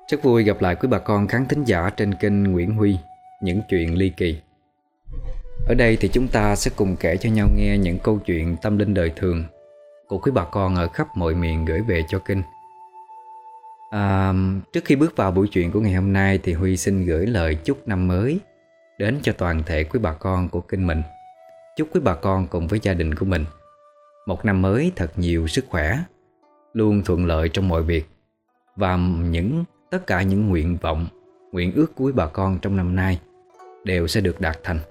Rất vui gặp lại quý bà con khán thính giả trên kênh Nguyễn Huy, những chuyện ly kỳ. Ở đây thì chúng ta sẽ cùng kể cho nhau nghe những câu chuyện tâm linh đời thường của quý bà con ở khắp mọi miền gửi về cho kênh. Trước khi bước vào buổi chuyện của ngày hôm nay thì Huy xin gửi lời chúc năm mới đến cho toàn thể quý bà con của kênh mình. Chúc quý bà con cùng với gia đình của mình một năm mới thật nhiều sức khỏe, luôn thuận lợi trong mọi việc, và tất cả những nguyện vọng, nguyện ước của quý bà con trong năm nay đều sẽ được đạt thành.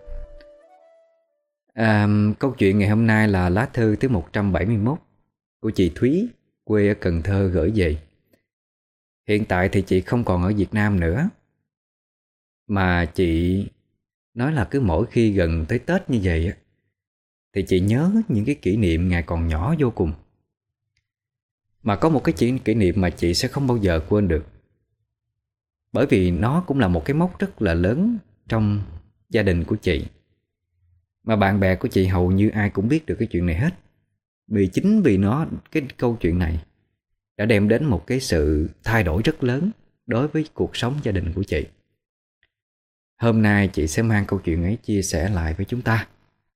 Câu chuyện ngày hôm nay là lá thư thứ 171 của chị Thúy, quê ở Cần Thơ gửi về. Hiện tại thì chị không còn ở Việt Nam nữa, mà chị nói là cứ mỗi khi gần tới Tết như vậy thì chị nhớ những cái kỷ niệm ngày còn nhỏ vô cùng. Mà có một cái kỷ niệm mà chị sẽ không bao giờ quên được, bởi vì nó cũng là một cái mốc rất là lớn trong gia đình của chị. Mà bạn bè của chị hầu như ai cũng biết được cái chuyện này hết. Chính vì cái câu chuyện này đã đem đến một cái sự thay đổi rất lớn đối với cuộc sống gia đình của chị. Hôm nay chị sẽ mang câu chuyện ấy chia sẻ lại với chúng ta.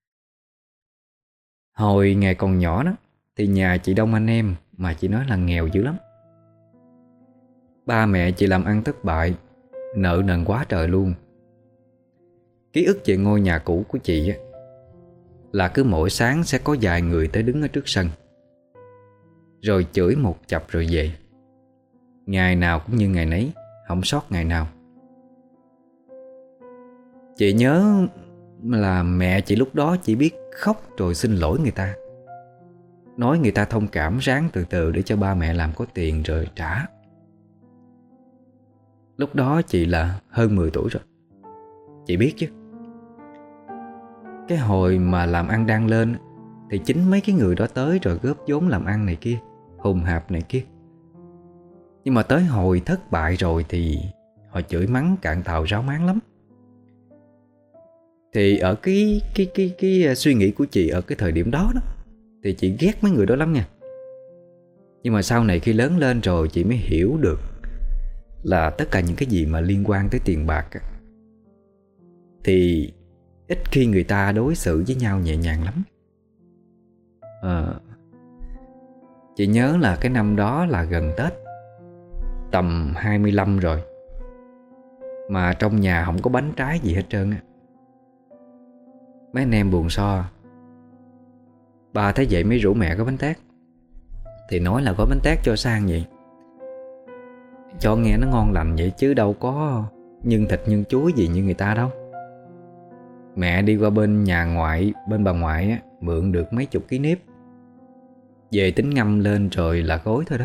Hồi ngày còn nhỏ đó thì nhà chị đông anh em, mà chị nói là nghèo dữ lắm. Ba mẹ chị làm ăn thất bại, nợ nần quá trời luôn. Ký ức về ngôi nhà cũ của chị là cứ mỗi sáng sẽ có vài người tới đứng ở trước sân, rồi chửi một chập rồi về. Ngày nào cũng như ngày nấy, không sót ngày nào. Chị nhớ là mẹ chị lúc đó chỉ biết khóc rồi xin lỗi người ta, nói người ta thông cảm, ráng từ từ để cho ba mẹ làm có tiền rồi trả. Lúc đó chị là hơn 10 tuổi rồi. Chị biết chứ. Cái hồi mà làm ăn đang lên thì chính mấy cái người đó tới rồi góp vốn làm ăn này kia, hùng hạp này kia. Nhưng mà tới hồi thất bại rồi thì họ chửi mắng cạn tàu ráo máng lắm. Thì ở cái suy nghĩ của chị ở cái thời điểm đó thì chị ghét mấy người đó lắm nha. Nhưng mà sau này khi lớn lên rồi chị mới hiểu được là tất cả những cái gì mà liên quan tới tiền bạc thì ít khi người ta đối xử với nhau nhẹ nhàng lắm. Chị nhớ là cái năm đó là gần Tết, tầm 25 rồi, mà trong nhà không có bánh trái gì hết trơn á. Mấy anh em buồn so. Ba thấy vậy mới rủ mẹ gói bánh tét. Thì nói là gói bánh tét cho sang vậy, cho nghe nó ngon lành vậy chứ đâu có nhân thịt nhân chuối gì như người ta đâu. Mẹ đi qua bên nhà ngoại, bên bà ngoại mượn được mấy chục ký nếp, về tính ngâm lên rồi là gói thôi đó.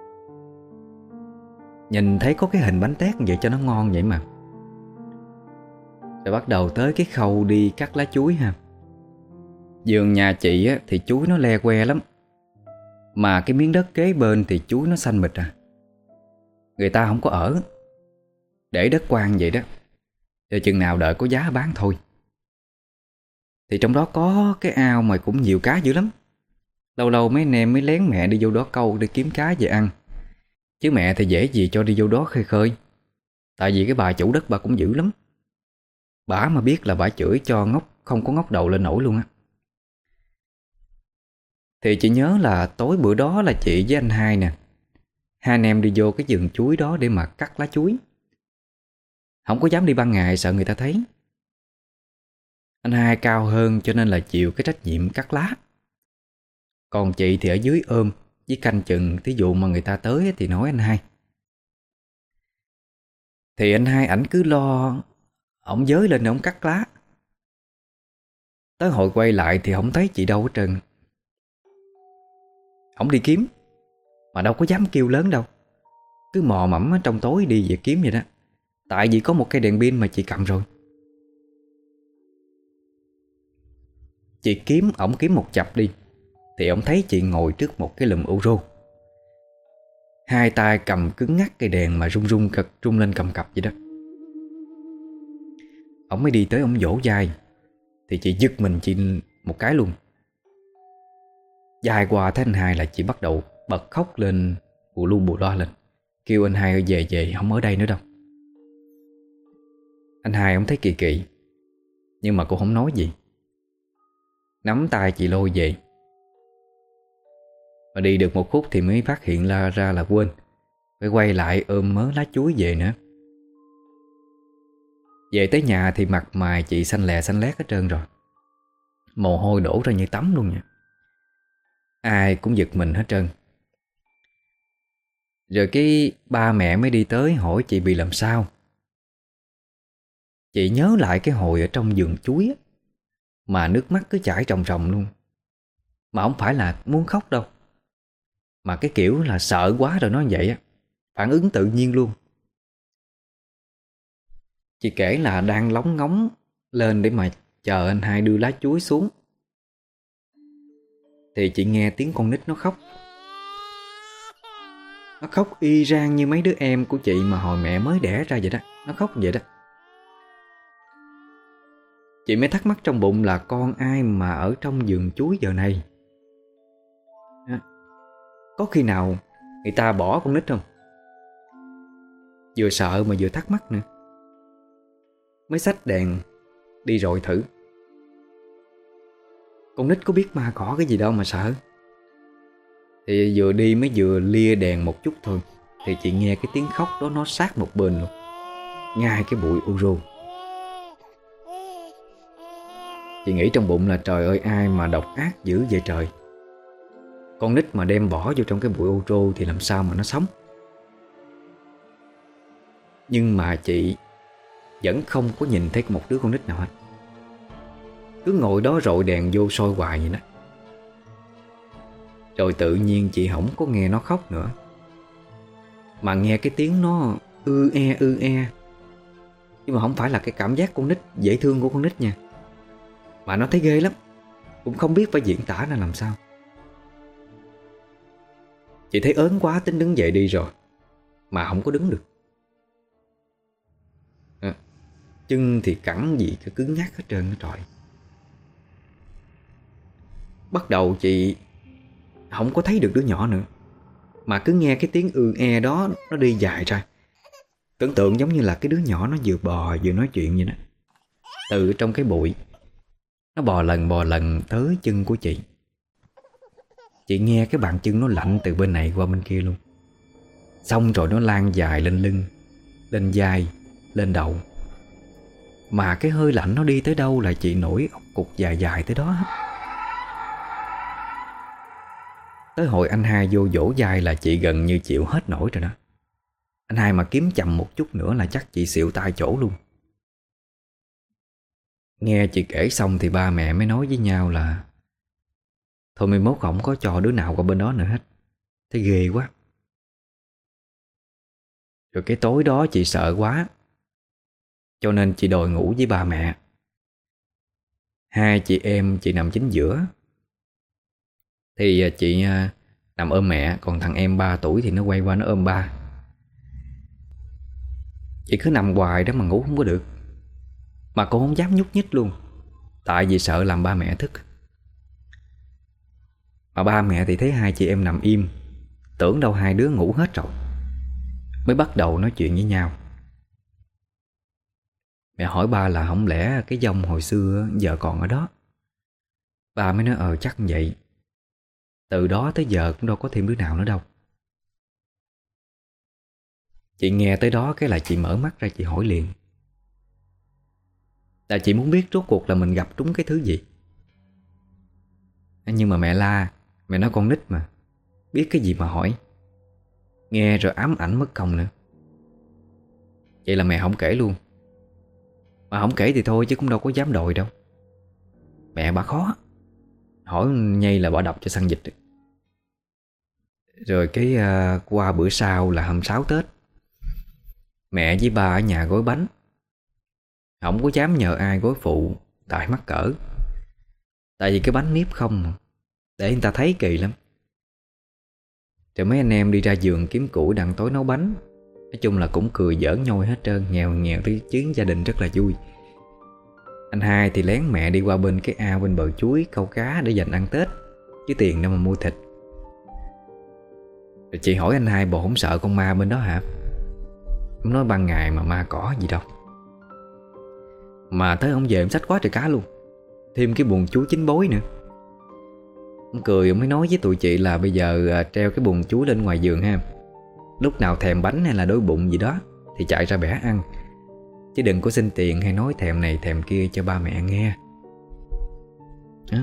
Nhìn thấy có cái hình bánh tét vậy cho nó ngon vậy mà. Rồi bắt đầu tới cái khâu đi cắt lá chuối ha. Vườn nhà chị thì chuối nó le que lắm, mà cái miếng đất kế bên thì chuối nó xanh mịt Người ta không có ở, để đất quang vậy đó, rồi chừng nào đợi có giá bán thôi. Thì trong đó có cái ao mà cũng nhiều cá dữ lắm. Lâu lâu mấy anh em mới lén mẹ đi vô đó câu để kiếm cá về ăn. Chứ mẹ thì dễ gì cho đi vô đó khơi khơi. Tại vì cái bà chủ đất bà cũng dữ lắm. Bả mà biết là bả chửi cho ngóc, không có ngóc đầu lên nổi luôn á. Thì chị nhớ là tối bữa đó là chị với anh hai nè, hai anh em đi vô cái vườn chuối đó để mà cắt lá chuối. Không có dám đi ban ngày sợ người ta thấy. Anh hai cao hơn cho nên là chịu cái trách nhiệm cắt lá. Còn chị thì ở dưới ôm với canh chừng, thí dụ mà người ta tới thì nói anh hai. Thì anh hai ảnh cứ lo, ổng giới lên ổng cắt lá. Tới hồi quay lại thì không thấy chị đâu hết trơn. Ổng đi kiếm mà đâu có dám kêu lớn đâu, cứ mò mẫm ở trong tối đi về kiếm vậy đó. Tại vì có một cây đèn pin mà chị cầm rồi. Chị kiếm, ổng kiếm một chập đi thì ổng thấy chị ngồi trước một cái lùm ô rô, hai tay cầm cứng ngắc cây đèn mà rung lên cầm cập vậy đó. Ổng mới đi tới ổng vỗ vai. Thì chị giật mình chị một cái luôn. Dài qua thấy anh hai là chị bắt đầu bật khóc lên, bù lu bù loa lên. kêu anh hai về về, không ở đây nữa đâu. Anh hai ông thấy kỳ kỳ, nhưng mà cũng không nói gì, nắm tay chị lôi về. Mà đi được một khúc thì mới phát hiện ra là quên, phải quay lại ôm mớ lá chuối về nữa. Về tới nhà thì mặt mày chị xanh lè xanh lét hết trơn rồi, mồ hôi đổ ra như tắm luôn nha. Ai cũng giật mình hết trơn. Rồi cái ba mẹ mới đi tới hỏi chị bị làm sao. Chị nhớ lại cái hồi ở trong vườn chuối á, mà nước mắt cứ chảy ròng ròng luôn. Mà không phải là muốn khóc đâu, mà cái kiểu là sợ quá rồi nói vậy á, phản ứng tự nhiên luôn. Chị kể là đang lóng ngóng lên để mà chờ anh hai đưa lá chuối xuống, thì chị nghe tiếng con nít nó khóc. Nó khóc y rang như mấy đứa em của chị mà hồi mẹ mới đẻ ra vậy đó. Nó khóc vậy đó. Chị mới thắc mắc trong bụng là con ai mà ở trong vườn chuối giờ này. Có khi nào người ta bỏ con nít không? Vừa sợ mà vừa thắc mắc nữa, mới xách đèn đi rọi thử. Con nít có biết ma cỏ cái gì đâu mà sợ. Thì vừa đi mới vừa lia đèn một chút thôi, thì chị nghe cái tiếng khóc đó nó sát một bên luôn, ngay cái bụi u rô. Chị nghĩ trong bụng là trời ơi, ai mà độc ác dữ vậy trời. Con nít mà đem bỏ vô trong cái bụi ô rô thì làm sao mà nó sống. Nhưng mà chị vẫn không có nhìn thấy một đứa con nít nào hết. Cứ ngồi đó rọi đèn vô soi hoài vậy đó. Rồi tự nhiên chị không có nghe nó khóc nữa, mà nghe cái tiếng nó ư e. Nhưng mà không phải là cái cảm giác con nít dễ thương của con nít nha, mà nó thấy ghê lắm, cũng không biết phải diễn tả ra làm sao. Chị thấy ớn quá tính đứng dậy đi rồi, mà không có đứng được. Chân thì cẳng gì cái cứng ngắc hết trơn hết trọi. Bắt đầu chị không có thấy được đứa nhỏ nữa, mà cứ nghe cái tiếng đó nó đi dài ra. Tưởng tượng giống như là cái đứa nhỏ nó vừa bò vừa nói chuyện vậy đó. Từ trong cái bụi nó bò lần tới chân của chị. Chị nghe cái bàn chân nó lạnh từ bên này qua bên kia luôn. Xong rồi nó lan dài lên lưng, lên vai, lên đầu. Mà cái hơi lạnh nó đi tới đâu là chị nổi ốc cục dài dài tới đó. Tới hồi anh hai vô dỗ vai là chị gần như chịu hết nổi rồi đó. Anh hai mà kiếm chậm một chút nữa là chắc chị xịu tay chỗ luôn. Nghe chị kể xong thì ba mẹ mới nói với nhau là thôi mai mốt không có cho đứa nào qua bên đó nữa hết. Thấy ghê quá. Rồi cái tối đó chị sợ quá, cho nên chị đòi ngủ với ba mẹ. Hai chị em chị nằm chính giữa. Thì chị nằm ôm mẹ, còn thằng em 3 tuổi thì nó quay qua nó ôm ba. Chị cứ nằm hoài đó mà ngủ không có được. Mà cô không dám nhúc nhích luôn, tại vì sợ làm ba mẹ thức. Mà ba mẹ thì thấy hai chị em nằm im, tưởng đâu hai đứa ngủ hết rồi, mới bắt đầu nói chuyện với nhau. Mẹ hỏi ba là không lẽ cái dòng hồi xưa giờ còn ở đó. Ba mới nói chắc vậy. Từ đó tới giờ cũng đâu có thêm đứa nào nữa đâu. Chị nghe tới đó cái là chị mở mắt ra, chị hỏi liền. Là chị muốn biết rốt cuộc là mình gặp trúng cái thứ gì. Nhưng mà mẹ la, mẹ nói con nít mà, biết cái gì mà hỏi. Nghe rồi ám ảnh mất công nữa. Vậy là mẹ không kể luôn. Mà không kể thì thôi chứ cũng đâu có dám đòi đâu. Mẹ bà khó, hỏi nhây là bà đập cho săn vịt. Rồi cái qua bữa sau là hôm 6 Tết, mẹ với ba ở nhà gói bánh. Không có dám nhờ ai gói phụ, tại mắc cỡ. Tại vì cái bánh nếp không mà, để người ta thấy kỳ lắm. Rồi mấy anh em đi ra vườn kiếm củi đặng tối nấu bánh. Nói chung là cũng cười giỡn nhoi hết trơn. Nghèo tới chuyến gia đình rất là vui. Anh hai thì lén mẹ đi qua bên cái ao bên bờ chuối câu cá để dành ăn Tết, chứ tiền đâu mà mua thịt. Rồi chị hỏi anh hai: bộ không sợ con ma bên đó hả? Ông nói: ban ngày mà ma cỏ gì đâu. Mà tới ông về ông xách quá trời cá luôn, thêm cái buồn chú chín bối nữa. Ông cười, ông mới nói với tụi chị là bây giờ treo cái buồn chú lên ngoài giường ha. Lúc nào thèm bánh hay là đói bụng gì đó thì chạy ra bẻ ăn, chứ đừng có xin tiền hay nói thèm này thèm kia cho ba mẹ nghe đó.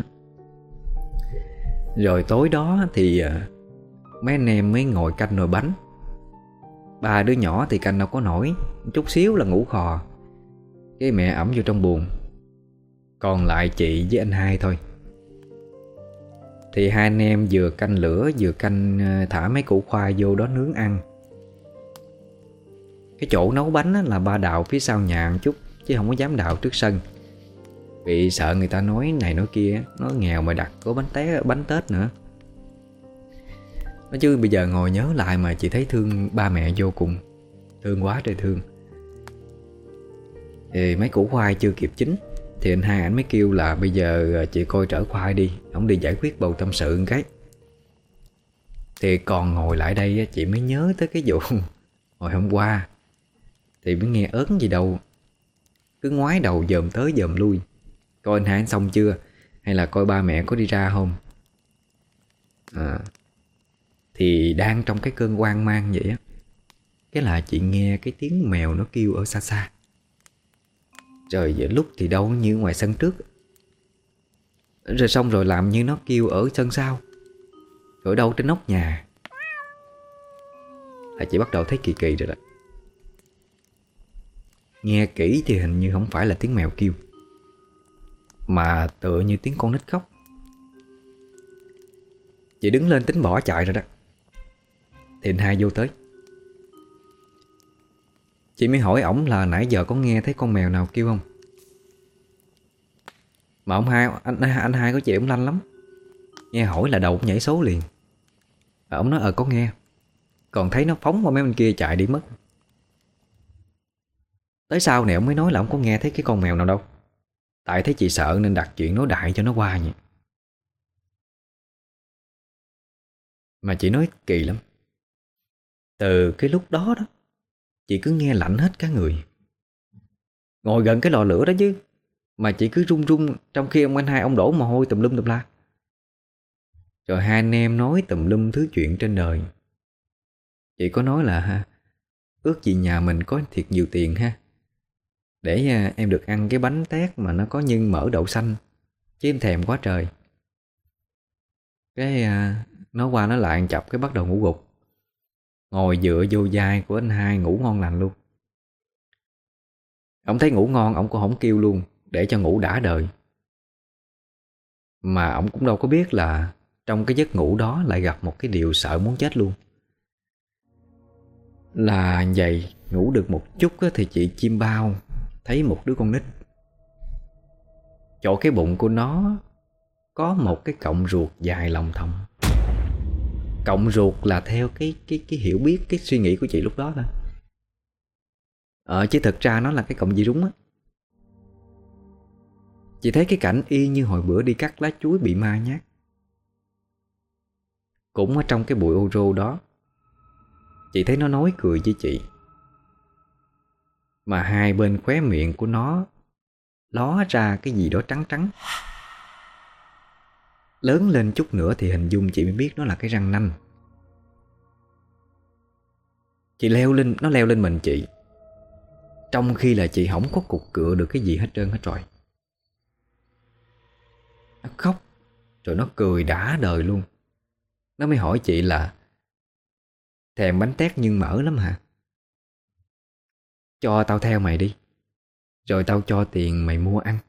Rồi tối đó thì mấy anh em mới ngồi canh nồi bánh. Ba đứa nhỏ thì canh đâu có nổi, chút xíu là ngủ khò, cái mẹ ẵm vô trong buồng. Còn lại chị với anh hai thôi. Thì hai anh em vừa canh lửa vừa canh thả mấy củ khoai vô đó nướng ăn. Cái chỗ nấu bánh là ba đào phía sau nhà một chút, chứ không có dám đào trước sân, vì sợ người ta nói này nói kia, nói nghèo mà đặt có bánh Tết nữa. Nói chứ bây giờ ngồi nhớ lại mà chị thấy thương ba mẹ vô cùng. Thương quá trời thương. Thì mấy củ khoai chưa kịp chín thì anh hai ảnh mới kêu là bây giờ chị coi trở khoai đi, ổng đi giải quyết bầu tâm sự một cái. Thì còn ngồi lại đây chị mới nhớ tới cái vụ hồi hôm qua. Thì mới nghe ớn gì đâu, cứ ngoái đầu dòm tới dòm lui, coi anh hai xong chưa, hay là coi ba mẹ có đi ra không. Thì đang trong cái cơn hoang mang vậy á, cái là chị nghe cái tiếng mèo nó kêu ở xa xa. Rồi giờ lúc thì đâu như ngoài sân trước, rồi xong rồi làm như nó kêu ở sân sau, rồi đâu trên nóc nhà. Là chị bắt đầu thấy kỳ kỳ rồi đó. Nghe kỹ thì hình như không phải là tiếng mèo kêu, mà tựa như tiếng con nít khóc. Chị đứng lên tính bỏ chạy rồi đó, thì anh hai vô tới. Chị mới hỏi ổng là nãy giờ có nghe thấy con mèo nào kêu không. Mà anh hai của chị ổng lanh lắm, nghe hỏi là đầu ổng nhảy số liền. Ổng nói có nghe, còn thấy nó phóng qua mấy bên kia chạy đi mất. Tới sau này ổng mới nói là ổng có nghe thấy cái con mèo nào đâu, tại thấy chị sợ nên đặt chuyện nói đại cho nó qua vậy. Mà chị nói kỳ lắm. Từ cái lúc đó đó, chị cứ nghe lạnh hết cả người. Ngồi gần cái lò lửa đó chứ, mà chị cứ run run, trong khi ông anh hai ông đổ mồ hôi tùm lum tùm la. Rồi hai anh em nói tùm lum thứ chuyện trên đời. Chị có nói là ước gì nhà mình có thiệt nhiều tiền ha, để em được ăn cái bánh tét mà nó có nhân mỡ đậu xanh, chứ em thèm quá trời. Cái nó qua nó lại chập cái bắt đầu ngủ gục. Ngồi dựa vô vai của anh hai ngủ ngon lành luôn. Ông thấy ngủ ngon ông cũng không kêu luôn, để cho ngủ đã đời. Mà ông cũng đâu có biết là trong cái giấc ngủ đó lại gặp một cái điều sợ muốn chết luôn. Là vậy, ngủ được một chút thì chị chim bao thấy một đứa con nít. Chỗ cái bụng của nó có một cái cọng ruột dài lòng thòng. Cọng ruột là theo cái hiểu biết, cái suy nghĩ của chị lúc đó thôi. Chứ thực ra nó là cái cọng dì rúng á. Chị thấy cái cảnh y như hồi bữa đi cắt lá chuối bị ma nhát. Cũng ở trong cái bụi ô rô đó, chị thấy nó nói cười với chị. Mà hai bên khóe miệng của nó ló ra cái gì đó trắng trắng. Lớn lên chút nữa thì hình dung chị mới biết nó là cái răng nanh. Nó leo lên mình chị, trong khi là chị không có cục cựa được cái gì hết trơn hết rồi. Nó khóc, rồi nó cười đã đời luôn. Nó mới hỏi chị là thèm bánh tét nhưng mỡ lắm hả? Cho tao theo mày đi, rồi tao cho tiền mày mua ăn.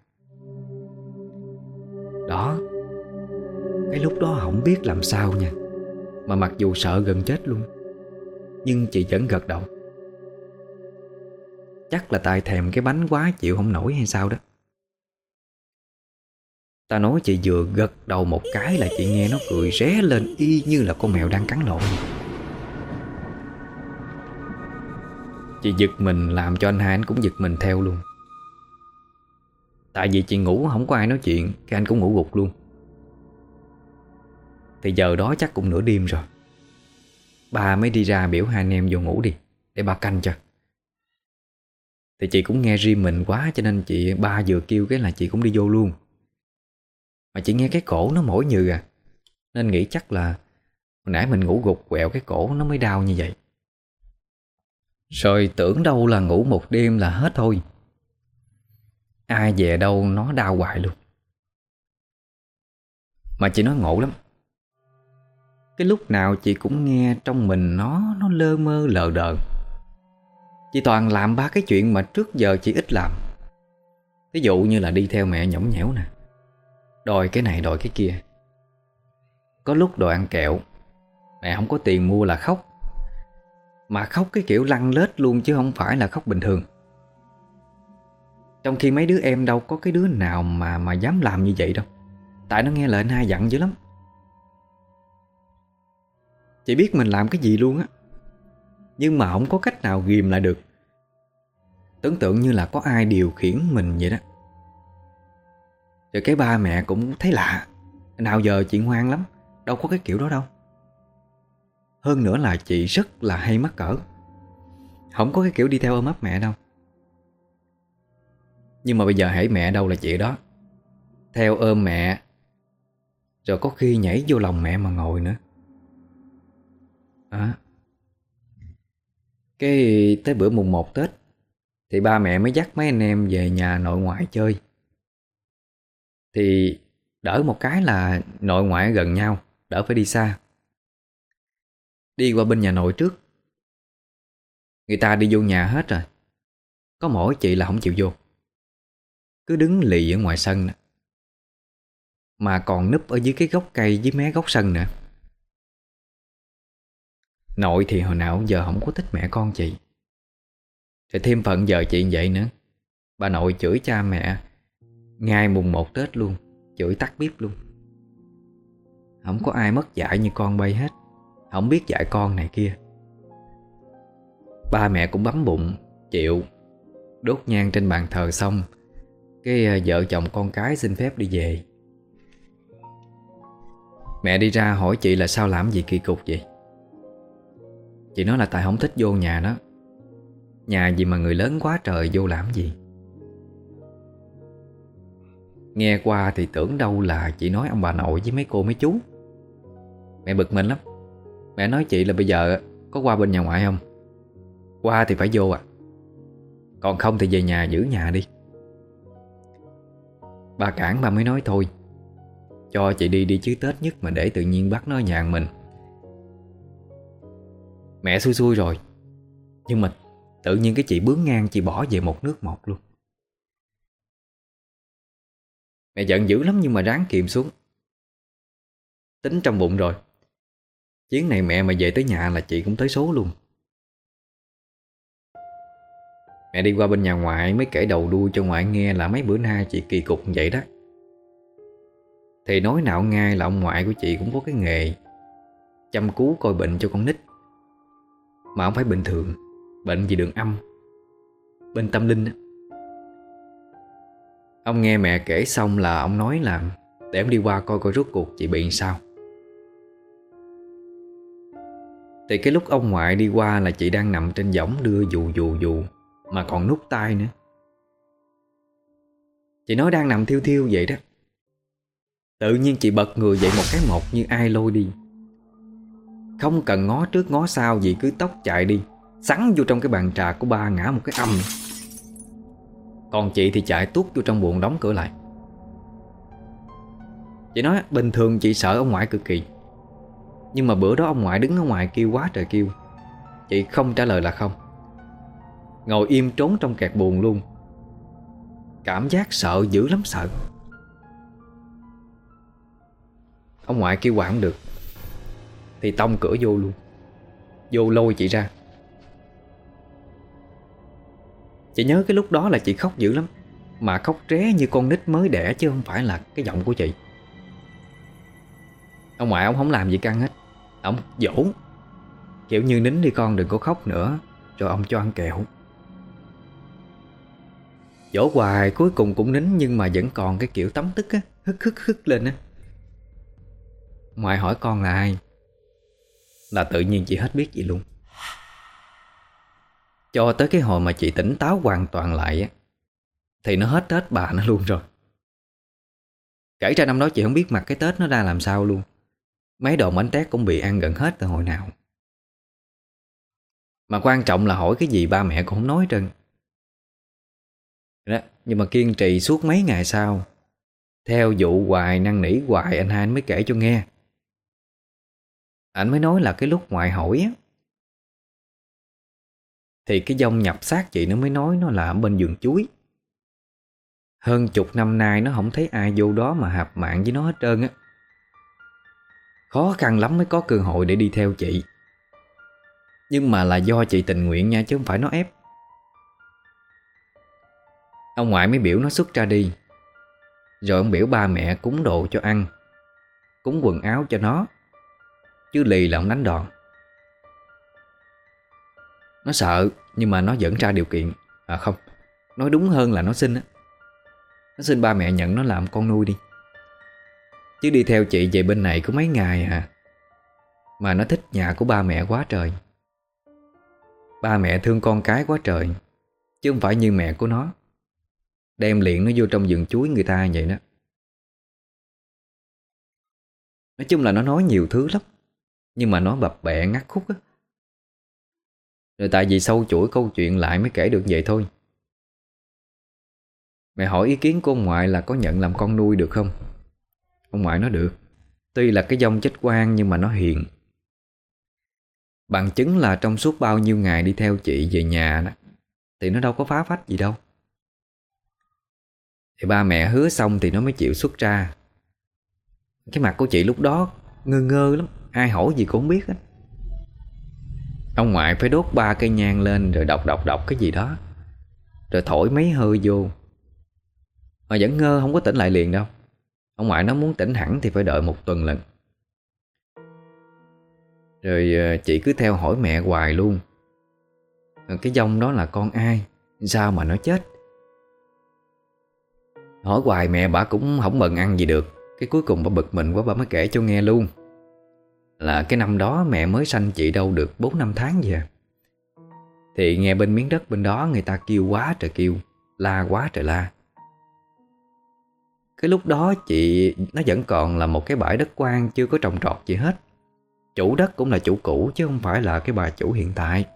Đó, cái lúc đó không biết làm sao nha. Mà mặc dù sợ gần chết luôn, nhưng chị vẫn gật đầu. Chắc là tại thèm cái bánh quá chịu không nổi hay sao đó. Ta nói chị vừa gật đầu một cái là chị nghe nó cười ré lên y như là con mèo đang cắn lộn. Chị giật mình làm cho anh hai anh cũng giật mình theo luôn. Tại vì chị ngủ không có ai nói chuyện, cái anh cũng ngủ gục luôn. Thì giờ đó chắc cũng nửa đêm rồi. ba mới đi ra biểu hai anh em vô ngủ đi, để ba canh cho. Thì chị cũng nghe riêng mình quá, cho nên ba vừa kêu cái là chị cũng đi vô luôn. Mà chị nghe cái cổ nó mỏi nhừ à, nên nghĩ chắc là hồi nãy mình ngủ gục quẹo cái cổ nó mới đau như vậy. Rồi tưởng đâu là ngủ một đêm là hết thôi, ai về đâu nó đau hoài luôn. Mà chị nói ngộ lắm, cái lúc nào chị cũng nghe trong mình nó lơ mơ lờ đờ. Chị toàn làm ba cái chuyện mà trước giờ chị ít làm. Ví dụ như là đi theo mẹ nhõng nhẽo nè, đòi cái này đòi cái kia. Có lúc đòi ăn kẹo, mẹ không có tiền mua là khóc. Mà khóc cái kiểu lăn lết luôn, chứ không phải là khóc bình thường. Trong khi mấy đứa em đâu có cái đứa nào mà dám làm như vậy đâu, tại nó nghe lời anh hai dặn dữ lắm. Chị biết mình làm cái gì luôn á, nhưng mà không có cách nào ghìm lại được. Tưởng tượng như là có ai điều khiển mình vậy đó. Rồi cái ba mẹ cũng thấy lạ, nào giờ chị ngoan lắm, đâu có cái kiểu đó đâu. Hơn nữa là chị rất là hay mắc cỡ, không có cái kiểu đi theo ôm ấp mẹ đâu. Nhưng mà bây giờ hễ mẹ đâu là chị đó, theo ôm mẹ, rồi có khi nhảy vô lòng mẹ mà ngồi nữa. Cái tới bữa mùng 1 Tết thì ba mẹ mới dắt mấy anh em về nhà nội ngoại chơi. Thì đỡ một cái là nội ngoại gần nhau, đỡ phải đi xa. Đi qua bên nhà nội trước, người ta đi vô nhà hết rồi, có mỗi chị là không chịu vô, cứ đứng lì ở ngoài sân nè. Mà còn núp ở dưới cái gốc cây dưới mé gốc sân nữa. Nội thì hồi nào giờ không có thích mẹ con chị, rồi thêm phần giờ chị vậy nữa. Bà nội chửi cha mẹ ngay mùng 1 Tết luôn, chửi tắt bíp luôn. Không có ai mất dạy như con bay hết, không biết dạy con này kia. Ba mẹ cũng bấm bụng chịu, đốt nhang trên bàn thờ xong, cái vợ chồng con cái xin phép đi về. Mẹ đi ra hỏi chị là sao làm gì kỳ cục vậy. Chị nói là tại không thích vô nhà đó, nhà gì mà người lớn quá trời vô làm gì. Nghe qua thì tưởng đâu là chị nói ông bà nội với mấy cô mấy chú. Mẹ bực mình lắm. Mẹ nói chị là bây giờ có qua bên nhà ngoại không? Qua thì phải vô à, còn không thì về nhà giữ nhà đi. Bà cản bà mới nói thôi, cho chị đi đi chứ Tết nhất mà để tự nhiên bắt nó ở nhà mình. Mẹ xui xui rồi, nhưng mà tự nhiên cái chị bướng ngang, chị bỏ về một nước một luôn. Mẹ giận dữ lắm nhưng mà ráng kìm xuống. Tính trong bụng rồi, chuyến này mẹ mà về tới nhà là chị cũng tới số luôn. Mẹ đi qua bên nhà ngoại mới kể đầu đuôi cho ngoại nghe là mấy bữa nay chị kỳ cục vậy đó. Thì nói nào ngay là ông ngoại của chị cũng có cái nghề chăm cứu coi bệnh cho con nít. Mà không phải bình thường, bệnh gì đường âm, bên tâm linh á. Ông nghe mẹ kể xong là ông nói là để em đi qua coi coi rốt cuộc chị bị sao. Thì cái lúc ông ngoại đi qua là chị đang nằm trên võng đưa dù dù dù, mà còn nút tai nữa. Chị nói đang nằm thiêu thiêu vậy đó, tự nhiên chị bật người dậy một cái một như ai lôi đi. Không cần ngó trước ngó sau gì, cứ tốc chạy đi, sắn vô trong cái bàn trà của ba ngã một cái âm. Còn chị thì chạy tuốt vô trong buồng đóng cửa lại. Chị nói bình thường chị sợ ông ngoại cực kỳ, nhưng mà bữa đó ông ngoại đứng ở ngoài kêu quá trời kêu, chị không trả lời là không, ngồi im trốn trong kẹt buồng luôn. Cảm giác sợ dữ lắm, sợ. Ông ngoại kêu hoài không được thì tông cửa vô luôn, vô lôi chị ra. Chị nhớ cái lúc đó là chị khóc dữ lắm, mà khóc ré như con nít mới đẻ chứ không phải là cái giọng của chị. Ông ngoại ông không làm gì căng hết, ông dỗ, kiểu như nín đi con, đừng có khóc nữa, rồi ông cho ăn kẹo. Dỗ hoài cuối cùng cũng nín, nhưng mà vẫn còn cái kiểu tấm tức á, hức hức hức lên á. Ngoại hỏi con là ai, là tự nhiên chị hết biết gì luôn. Cho tới cái hồi mà chị tỉnh táo hoàn toàn lại á, thì nó hết Tết bà nó luôn rồi. Kể ra năm đó chị không biết mặt cái Tết nó ra làm sao luôn. Mấy đồ bánh tét cũng bị ăn gần hết từ hồi nào. Mà quan trọng là hỏi cái gì ba mẹ cũng không nói hết trơn đó. Nhưng mà kiên trì suốt mấy ngày sau, theo dụ hoài, năn nỉ hoài, anh hai anh mới kể cho nghe. Anh mới nói là cái lúc ngoại hỏi á, thì cái dông nhập xác chị nó mới nói nó là ở bên vườn chuối. Hơn chục năm nay nó không thấy ai vô đó mà hạp mạng với nó hết trơn á. Khó khăn lắm mới có cơ hội để đi theo chị. Nhưng mà là do chị tình nguyện nha, chứ không phải nó ép. Ông ngoại mới biểu nó xuất ra đi. Rồi ông biểu ba mẹ cúng đồ cho ăn, cúng quần áo cho nó, chứ lì là ông đánh đòn. Nó sợ, nhưng mà nó vẫn ra điều kiện. À không, nói đúng hơn là nó xin á. Nó xin ba mẹ nhận nó làm con nuôi đi. Chứ đi theo chị về bên này có mấy ngày à, mà nó thích nhà của ba mẹ quá trời. Ba mẹ thương con cái quá trời, chứ không phải như mẹ của nó, đem liền nó vô trong vườn chuối người ta vậy đó. Nói chung là nó nói nhiều thứ lắm, nhưng mà nó bập bẹ ngắt khúc á. Rồi tại vì sâu chuỗi câu chuyện lại mới kể được vậy thôi. Mẹ hỏi ý kiến của ông ngoại là có nhận làm con nuôi được không? Ông ngoại nói được. Tuy là cái dông chết quang nhưng mà nó hiền. Bằng chứng là trong suốt bao nhiêu ngày đi theo chị về nhà đó, thì nó đâu có phá phách gì đâu. Thì ba mẹ hứa xong thì nó mới chịu xuất ra. Cái mặt của chị lúc đó ngơ ngơ lắm, ai hỏi gì cũng không biết hết. Ông ngoại phải đốt 3 cây nhang lên, rồi đọc cái gì đó, rồi thổi mấy hơi vô, mà vẫn ngơ, không có tỉnh lại liền đâu. Ông ngoại nó muốn tỉnh hẳn thì phải đợi 1 tuần lần. Rồi chị cứ theo hỏi mẹ hoài luôn, cái dông đó là con ai, sao mà nó chết. Hỏi hoài mẹ bà cũng không bận ăn gì được. Cái cuối cùng bà bực mình quá, bà mới kể cho nghe luôn là cái năm đó mẹ mới sanh chị đâu được 4-5 tháng gì à. Thì nghe bên miếng đất bên đó người ta kêu quá trời kêu, la quá trời la. Cái lúc đó chị nó vẫn còn là một cái bãi đất hoang, chưa có trồng trọt gì hết. Chủ đất cũng là chủ cũ chứ không phải là cái bà chủ hiện tại.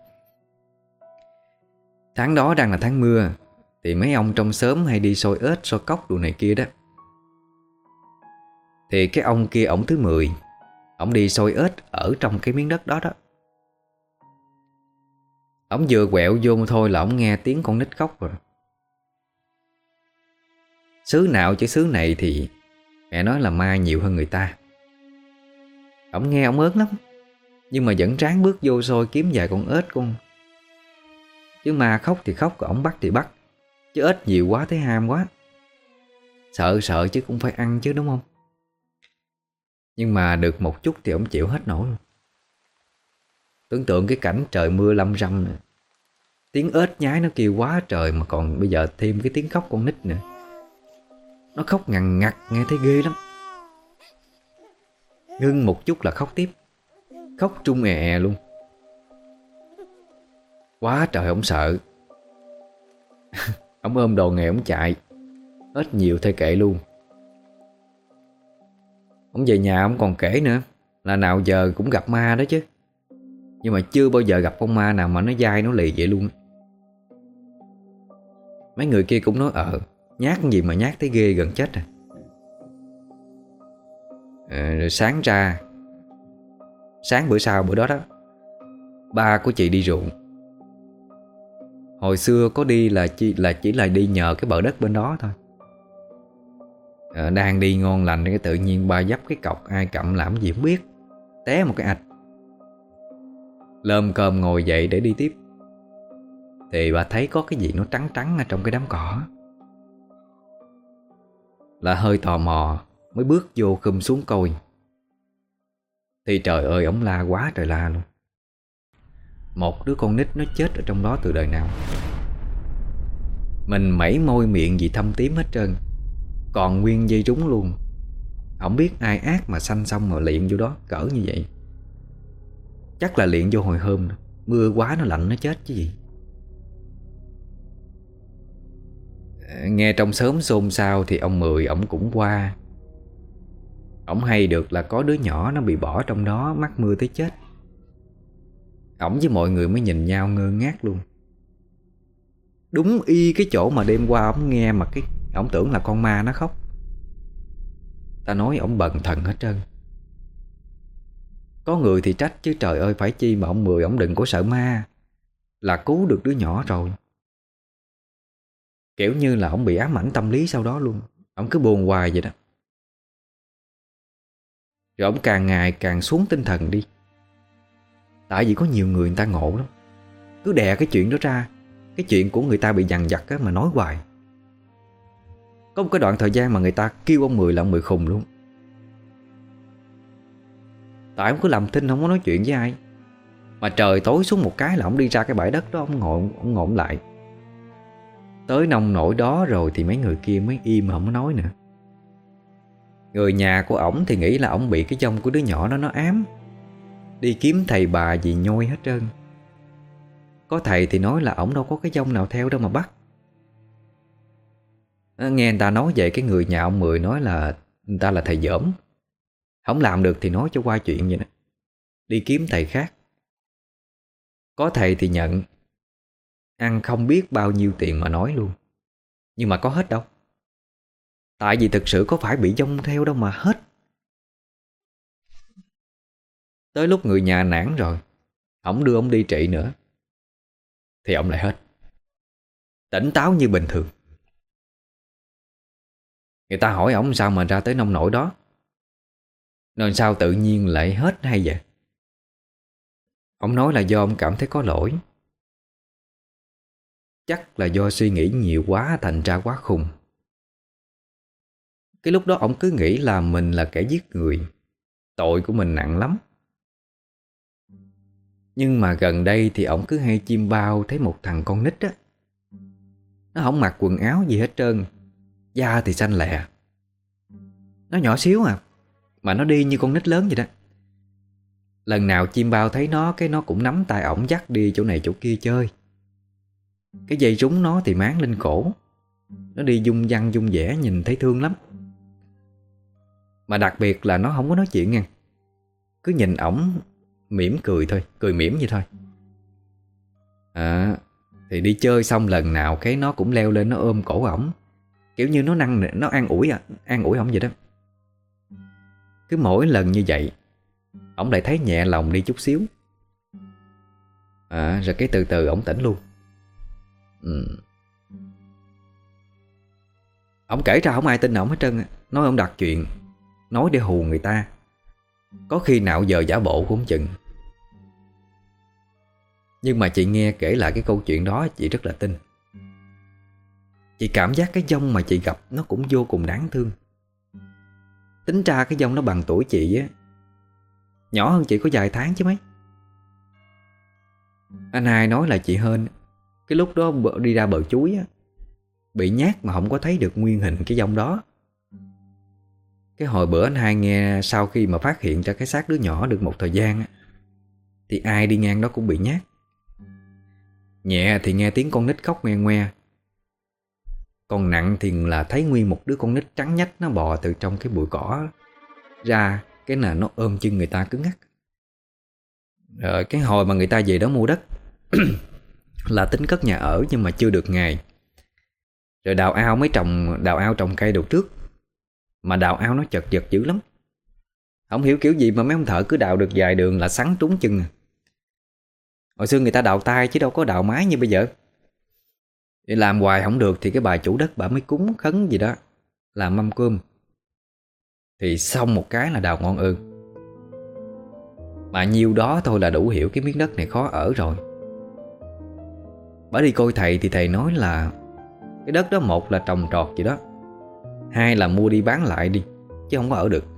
Tháng đó đang là tháng mưa, thì mấy ông trong xóm hay đi soi ếch, soi cóc đồ này kia đó. Thì cái ông kia ổng thứ 10, ổng đi soi ếch ở trong cái miếng đất đó đó. Ổng vừa quẹo vô thôi là ổng nghe tiếng con nít khóc rồi. Xứ nào chứ xứ này thì mẹ nói là ma nhiều hơn người ta. Ổng nghe ổng ớn lắm, nhưng mà vẫn ráng bước vô soi kiếm vài con ếch con. Chứ ma khóc thì khóc, ổng bắt thì bắt. Chứ ếch nhiều quá thấy ham quá. Sợ chứ cũng phải ăn chứ, đúng không? Nhưng mà được một chút thì ổng chịu hết nổi luôn. Tưởng tượng cái cảnh trời mưa lâm râm nè, tiếng ếch nhái nó kêu quá trời, mà còn bây giờ thêm cái tiếng khóc con nít nữa. Nó khóc ngằn ngặt nghe thấy ghê lắm. Ngưng một chút là khóc tiếp, khóc trung ẹ luôn. Quá trời ổng sợ. Ổng ôm đồ nghề ổng chạy. Ếch nhiều thay kệ luôn. Ổng về nhà ổng còn kể nữa là nào giờ cũng gặp ma đó chứ, nhưng mà chưa bao giờ gặp con ma nào mà nó dai nó lì vậy luôn. Mấy người kia cũng nói nhát gì mà nhát thấy ghê gần chết rồi. Rồi sáng ra, sáng bữa sau bữa đó đó, ba của chị đi ruộng. Hồi xưa có đi là chỉ là đi nhờ cái bờ đất bên đó thôi. Đang đi ngon lành, cái tự nhiên ba dấp cái cọc ai cầm làm gì không biết, té một cái ạch. Lơm cơm ngồi dậy để đi tiếp, thì bà thấy có cái gì nó trắng trắng ở trong cái đám cỏ. Là hơi tò mò mới bước vô khum xuống coi. Thì trời ơi, ổng la quá trời la luôn. Một đứa con nít nó chết ở trong đó từ đời nào. Mình mẩy môi miệng gì thâm tím hết trơn, còn nguyên dây rúng luôn. Không biết ai ác mà sanh xong mà liệm vô đó cỡ như vậy. Chắc là liện vô hồi hôm. Mưa quá nó lạnh nó chết chứ gì. Nghe trong xóm xôn xao thì ông Mười ổng cũng qua. Ổng hay được là có đứa nhỏ nó bị bỏ trong đó, mắc mưa tới chết. Ổng với mọi người mới nhìn nhau ngơ ngác luôn. Đúng y cái chỗ mà đêm qua ổng nghe mà ổng tưởng là con ma nó khóc. Ta nói ổng bần thần hết trơn. Có người thì trách chứ trời ơi, phải chi mà ông Mười ổng đừng có sợ ma, là cứu được đứa nhỏ rồi. Kiểu như là ổng bị ám ảnh tâm lý sau đó luôn. Ổng cứ buồn hoài vậy đó. Rồi ổng càng ngày càng xuống tinh thần đi. Tại vì có nhiều người ta ngộ lắm, cứ đè cái chuyện đó ra, cái chuyện của người ta bị dằn vặt á mà nói hoài. Có một cái đoạn thời gian mà người ta kêu ông Mười là ông Mười khùng luôn. Tại ông cứ làm thinh không có nói chuyện với ai. Mà trời tối xuống một cái là ông đi ra cái bãi đất đó, ông ngồi lại. Tới nông nổi đó rồi thì mấy người kia mới im mà không có nói nữa. Người nhà của ổng thì nghĩ là ổng bị cái vong của đứa nhỏ đó nó ám, đi kiếm thầy bà gì nhoi hết trơn. Có thầy thì nói là ổng đâu có cái vong nào theo đâu mà bắt. Nghe người ta nói vậy, cái người nhà ông Mười nói là người ta là thầy dởm, không làm được thì nói cho qua chuyện vậy đó, đi kiếm thầy khác. Có thầy thì nhận, ăn không biết bao nhiêu tiền mà nói luôn. Nhưng mà có hết đâu. Tại vì thực sự có phải bị vong theo đâu mà hết. Tới lúc người nhà nản rồi, ổng đưa ông đi trị nữa, thì ổng lại hết, tỉnh táo như bình thường. Người ta hỏi ổng sao mà ra tới nông nổi đó, nên sao tự nhiên lại hết hay vậy? Ổng nói là do ông cảm thấy có lỗi. Chắc là do suy nghĩ nhiều quá thành ra quá khùng. Cái lúc đó ổng cứ nghĩ là mình là kẻ giết người, tội của mình nặng lắm. Nhưng mà gần đây thì ổng cứ hay chiêm bao thấy một thằng con nít á. Nó không mặc quần áo gì hết trơn, da thì xanh lè. Nó nhỏ xíu à, mà nó đi như con nít lớn vậy đó. Lần nào chiêm bao thấy nó, cái nó cũng nắm tay ổng dắt đi chỗ này chỗ kia chơi. Cái dây rúng nó thì máng lên cổ. Nó đi dung dăng dung dẻ, nhìn thấy thương lắm. Mà đặc biệt là nó không có nói chuyện nha, cứ nhìn ổng mỉm cười thôi, cười mỉm vậy thôi. Thì đi chơi xong lần nào cái nó cũng leo lên nó ôm cổ ổng, kiểu như nó an ủi ổng vậy đó. Cứ mỗi lần như vậy ổng lại thấy nhẹ lòng đi chút xíu. Rồi cái từ từ ổng tỉnh luôn. Ổng kể ra không ai tin ổng hết trơn. Nói ổng đặt chuyện, nói để hù người ta. Có khi nào giờ giả bộ cũng không chừng. Nhưng mà chị nghe kể lại cái câu chuyện đó, chị rất là tin. Chị cảm giác cái vong mà chị gặp nó cũng vô cùng đáng thương. Tính ra cái vong nó bằng tuổi chị á, nhỏ hơn chị có vài tháng chứ mấy. Anh hai nói là chị Hên cái lúc đó đi ra bờ chuối á, bị nhát mà không có thấy được nguyên hình cái vong đó. Cái hồi bữa anh hai nghe, sau khi mà phát hiện ra cái xác đứa nhỏ được một thời gian á, thì ai đi ngang đó cũng bị nhát. Nhẹ thì nghe tiếng con nít khóc ngoe ngoe, còn nặng thì là thấy nguyên một đứa con nít trắng nhách nó bò từ trong cái bụi cỏ ra, cái là nó ôm chân người ta cứng ngắc. Rồi cái hồi mà người ta về đó mua đất là tính cất nhà ở nhưng mà chưa được ngày. Rồi đào ao trồng cây đồ trước. Mà đào ao nó chật vật dữ lắm. Không hiểu kiểu gì mà mấy ông thợ cứ đào được vài đường là sắn trúng chân. Hồi xưa người ta đào tay chứ đâu có đào máy như bây giờ. Để làm hoài không được thì cái bà chủ đất bà mới cúng khấn gì đó, làm mâm cơm. Thì xong một cái là đào ngon ư. Mà nhiêu đó thôi là đủ hiểu cái miếng đất này khó ở rồi. Bà đi coi thầy thì thầy nói là cái đất đó, một là trồng trọt gì đó, hai là mua đi bán lại đi, chứ không có ở được.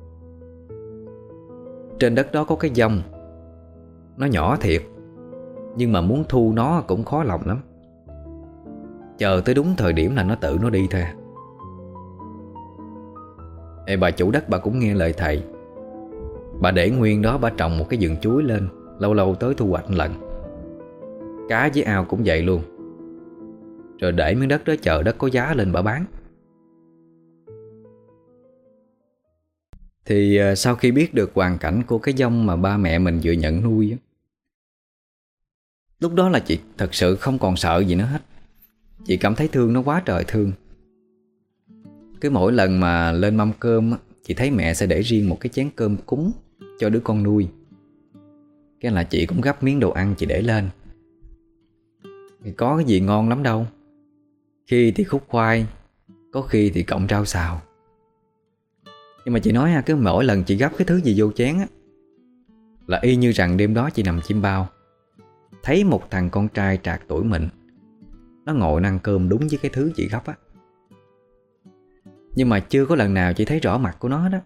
Trên đất đó có cái vong, nó nhỏ thiệt, nhưng mà muốn thu nó cũng khó lòng lắm. Chờ tới đúng thời điểm là nó tự nó đi thôi. Bà chủ đất bà cũng nghe lời thầy. Bà để nguyên đó, bà trồng một cái vườn chuối lên, Lâu lâu tới thu hoạch lần. Cá với ao cũng vậy luôn. Rồi để miếng đất đó chờ đất có giá lên bà bán. Thì sau khi biết được hoàn cảnh của cái dông mà ba mẹ mình vừa nhận nuôi á, lúc đó là chị thật sự không còn sợ gì nữa hết. Chị cảm thấy thương nó quá trời thương. Cứ mỗi lần mà lên mâm cơm á, chị thấy mẹ sẽ để riêng một cái chén cơm cúng cho đứa con nuôi. Cái là chị cũng gắp miếng đồ ăn chị để lên. Thì có cái gì ngon lắm đâu. Khi thì khúc khoai, có khi thì cọng rau xào. Nhưng mà chị nói cứ mỗi lần chị gắp cái thứ gì vô chén á, là y như rằng đêm đó chị nằm chim bao, thấy một thằng con trai trạc tuổi mình, nó ngồi ăn cơm đúng với cái thứ chị gắp á. Nhưng mà chưa có lần nào chị thấy rõ mặt của nó đó.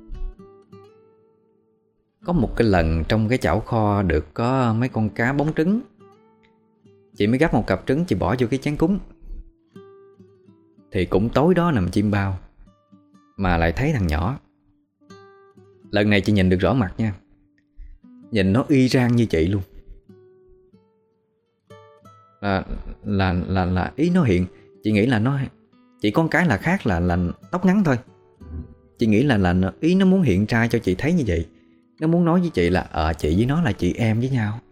Có một cái lần trong cái chảo kho được có mấy con cá bóng trứng, chị mới gắp một cặp trứng chị bỏ vô cái chén cúng. Thì cũng tối đó nằm chim bao mà lại thấy thằng nhỏ. Lần này chị nhìn được rõ mặt nha. Nhìn nó y rang như chị luôn. Là ý nó hiện. Chị nghĩ là nó chỉ có cái là khác là tóc ngắn thôi. Chị nghĩ là ý nó muốn hiện ra cho chị thấy như vậy. Nó muốn nói với chị là chị với nó là chị em với nhau.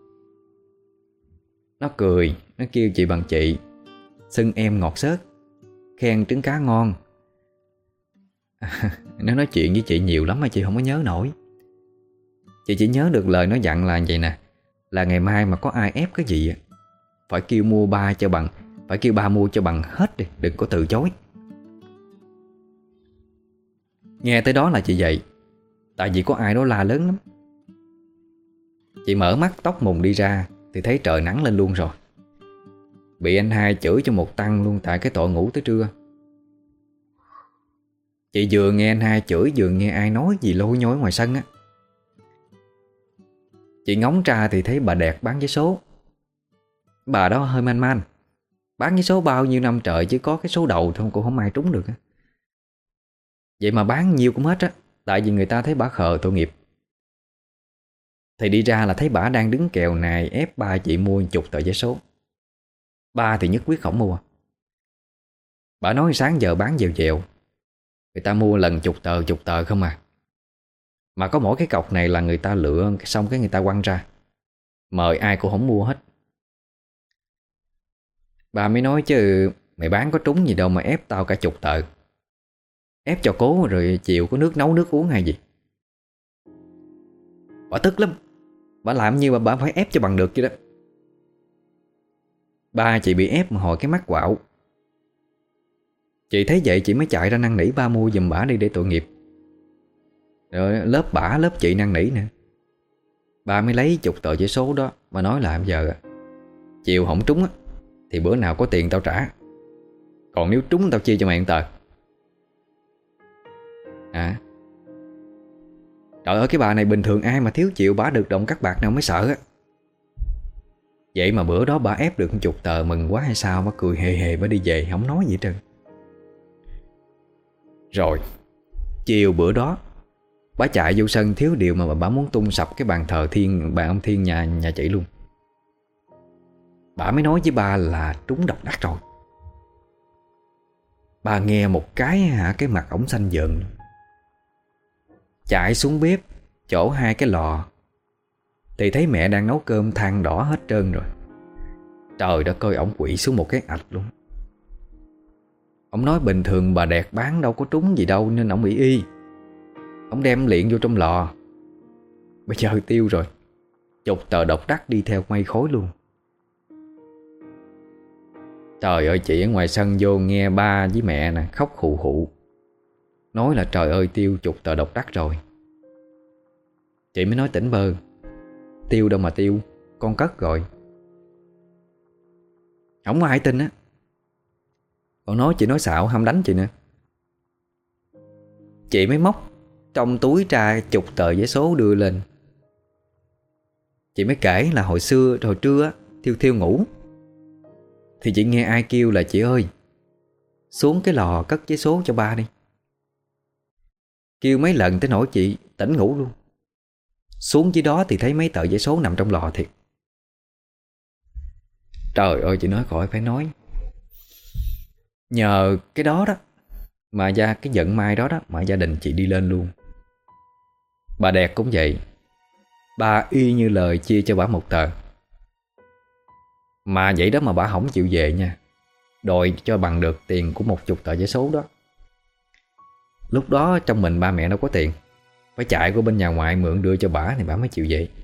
Nó cười, nó kêu chị bằng chị, xưng em ngọt xớt, khen trứng cá ngon. Nó nói chuyện với chị nhiều lắm mà chị không có nhớ nổi. Chị chỉ nhớ được lời nó dặn là vậy nè: là ngày mai mà có ai ép cái gì phải kêu mua ba cho bằng, phải kêu ba mua cho bằng hết đi, đừng có từ chối. Nghe tới đó là chị dậy, tại vì có ai đó la lớn lắm. Chị mở mắt tóc mùng đi ra thì thấy trời nắng lên luôn rồi. Bị anh hai chửi cho một tăng luôn tại cái tội ngủ tới trưa. Chị vừa nghe anh hai chửi vừa nghe ai nói gì lôi nhối ngoài sân á. Chị ngóng ra thì thấy bà Đẹp bán vé số. Bà đó hơi manh man, bán vé số bao nhiêu năm trời chứ có cái số đầu thôi cũng không ai trúng được á. Vậy mà bán nhiêu cũng hết á, tại vì người ta thấy bà khờ tội nghiệp. Thì đi ra là thấy bà đang đứng kèo này ép ba chị mua 10 tờ vé số. Ba thì nhất quyết không mua. Bà nói sáng giờ bán dèo dèo, người ta mua lần chục tờ không à. Mà có mỗi cái cọc này là người ta lựa xong cái người ta quăng ra, mời ai cũng không mua hết. Bà mới nói chứ mày bán có trúng gì đâu mà ép tao cả 10 tờ. Ép cho cố rồi chiều có nước nấu nước uống hay gì. Bà tức lắm. Bà làm như mà bà phải ép cho bằng được vậy đó. Ba chị bị ép mà hồi cái mắt quạo. Chị thấy vậy chị mới chạy ra năn nỉ ba mua giùm bả đi để tội nghiệp. Rồi lớp bả lớp chị năn nỉ nữa. Ba mới lấy 10 tờ giấy số đó mà nói là giờ chiều không trúng á thì bữa nào có tiền tao trả, còn nếu trúng tao chia cho mày 1 tờ. Trời ơi, cái bà này bình thường ai mà thiếu chịu bả được động cắt bạc nào mới sợ á. Vậy mà bữa đó bả ép được 10 tờ mừng quá hay sao, bả cười hề hề bả đi về không nói gì hết trơn. Rồi chiều bữa đó bả chạy vô sân thiếu điều mà bả muốn tung sập cái bàn thờ thiên, bàn ông Thiên nhà chị luôn. Bả mới nói với ba là trúng độc đắc rồi. Ba nghe một cái cái mặt ổng xanh dợn, chạy xuống bếp chỗ 2 cái lò thì thấy mẹ đang nấu cơm than đỏ hết trơn rồi. Trời đất ơi, ổng quỵ xuống một cái ạch luôn. Ổng nói bình thường bà Đẹp bán đâu có trúng gì đâu nên ổng bị y. Ổng đem luyện vô trong lò. Bây giờ tiêu rồi, 10 tờ độc đắc đi theo mây khói luôn. Trời ơi, chị ở ngoài sân vô nghe ba với mẹ nè khóc khụ khụ, nói là trời ơi tiêu 10 tờ độc đắc rồi. Chị mới nói tỉnh bơ: tiêu đâu mà tiêu, con cất rồi. Không có ai tin á. Còn nói chị nói xạo hăm đánh chị nữa. Chị mới móc trong túi ra 10 tờ vé số đưa lên. Chị mới kể là hồi xưa hồi trưa á, Thiêu Thiêu ngủ thì chị nghe ai kêu là chị ơi xuống cái lò cất vé số cho ba đi. Kêu mấy lần tới nỗi chị tỉnh ngủ luôn. Xuống dưới đó thì thấy mấy tờ giấy số nằm trong lò thiệt. Trời ơi, chị nói khỏi phải nói. Nhờ cái đó đó mà cái vận may đó đó mà gia đình chị đi lên luôn. Bà Đẹp cũng vậy. Bà y như lời chia cho bà một tờ. Mà vậy đó mà bà không chịu về nha, đòi cho bằng được tiền của 10 tờ giấy số đó. Lúc đó trong mình ba mẹ đâu có tiền, phải chạy qua bên nhà ngoại mượn đưa cho bà thì bà mới chịu về.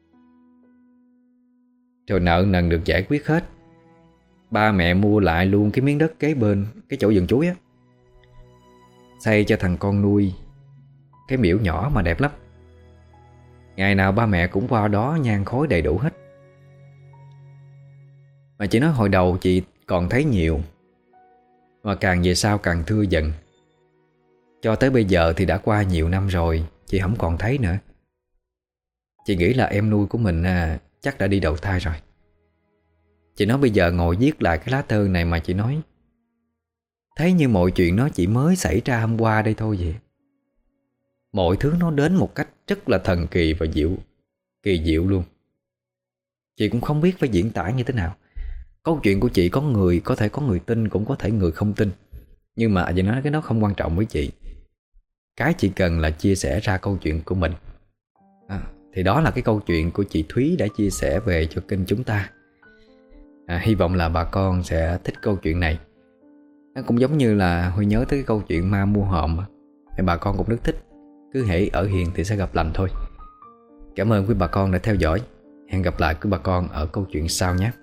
Rồi nợ nần được giải quyết hết, ba mẹ mua lại luôn cái miếng đất kế bên cái chỗ vườn chuối á, xây cho thằng con nuôi cái miễu nhỏ mà đẹp lắm. Ngày nào ba mẹ cũng qua đó nhang khói đầy đủ hết. Mà chị nói hồi đầu chị còn thấy nhiều, mà càng về sau càng thưa dần. Cho tới bây giờ thì đã qua nhiều năm rồi, chị không còn thấy nữa. Chị nghĩ là em nuôi của mình chắc đã đi đầu thai rồi. Chị nói bây giờ ngồi viết lại cái lá thư này mà chị nói, thấy như mọi chuyện nó chỉ mới xảy ra hôm qua đây thôi vậy. Mọi thứ nó đến một cách rất là thần kỳ và kỳ diệu luôn. Chị cũng không biết phải diễn tả như thế nào. Câu chuyện của chị có thể có người tin, cũng có thể người không tin. Nhưng mà chị nói cái đó không quan trọng với chị. Cái chị cần là chia sẻ ra câu chuyện của mình. Thì đó là cái câu chuyện của chị Thúy đã chia sẻ về cho kênh chúng ta. Hy vọng là bà con sẽ thích câu chuyện này. Nó cũng giống như là Huy nhớ tới cái câu chuyện ma mua hòm thì bà con cũng rất thích. Cứ hễ ở hiền thì sẽ gặp lành thôi. Cảm ơn quý bà con đã theo dõi. Hẹn gặp lại quý bà con ở câu chuyện sau nhé.